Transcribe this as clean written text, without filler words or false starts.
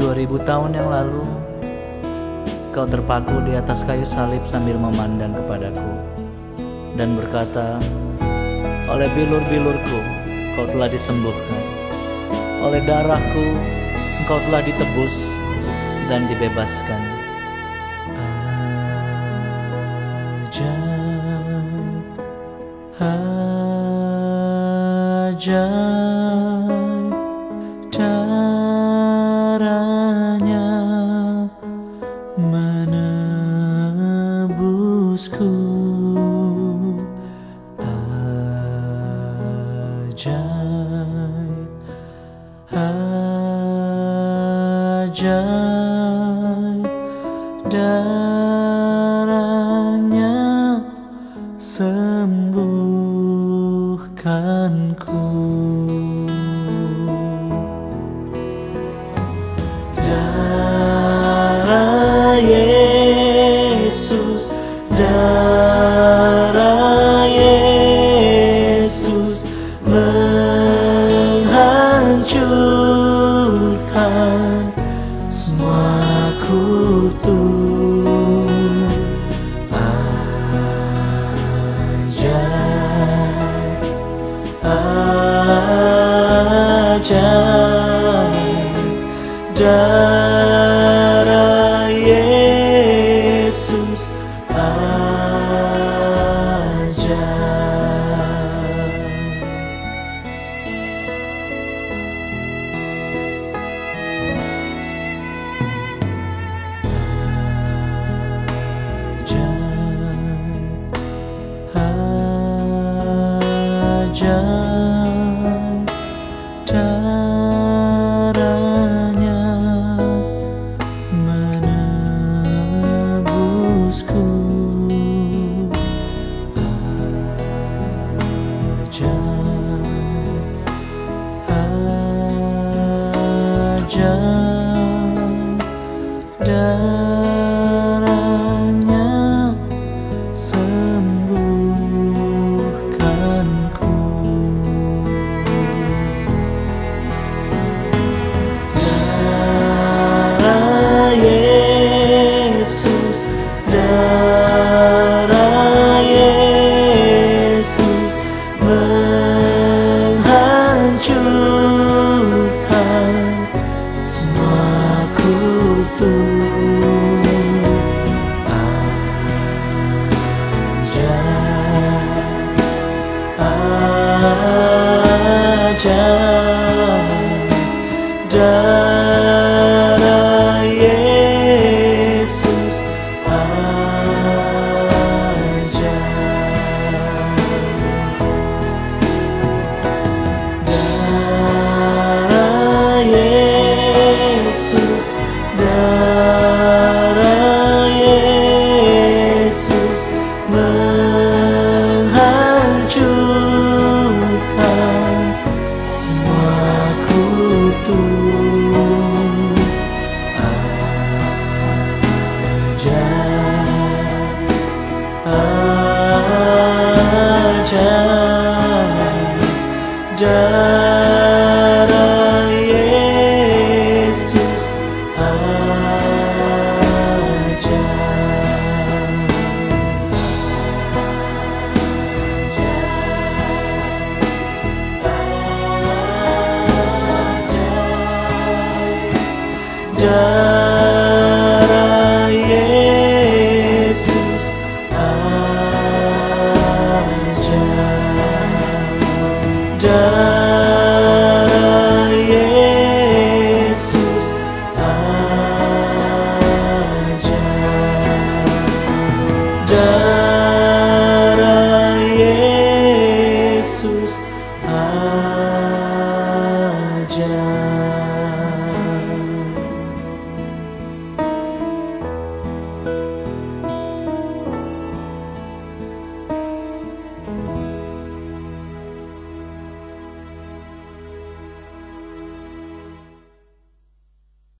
2000 tahun yang lalu, Kau terpaku di atas kayu salib sambil memandang kepadaku dan berkata, oleh bilur-bilurku Kau telah disembuhkan, oleh darahku Engkau telah ditebus dan dibebaskan. Ajaib caranya menebusku, ajaib, ajaib darahnya sembuhkanku. Darah Yesus, darah Yesus menghancurkan semua kutu. Ajaib darah Yesus, ajaib darahnya menebusku, ajaib, ajaib darahnya sembuhkanku. Darah Yesus, darah Yesus menghancurkan semua kutu. Ajaib darah Yesus, ajaib darah Yesus, darah Yesus menghancurkan semua kutu. Ajaib darah Yesus, darah Yesus, ajaib darah Yesus, ajaib.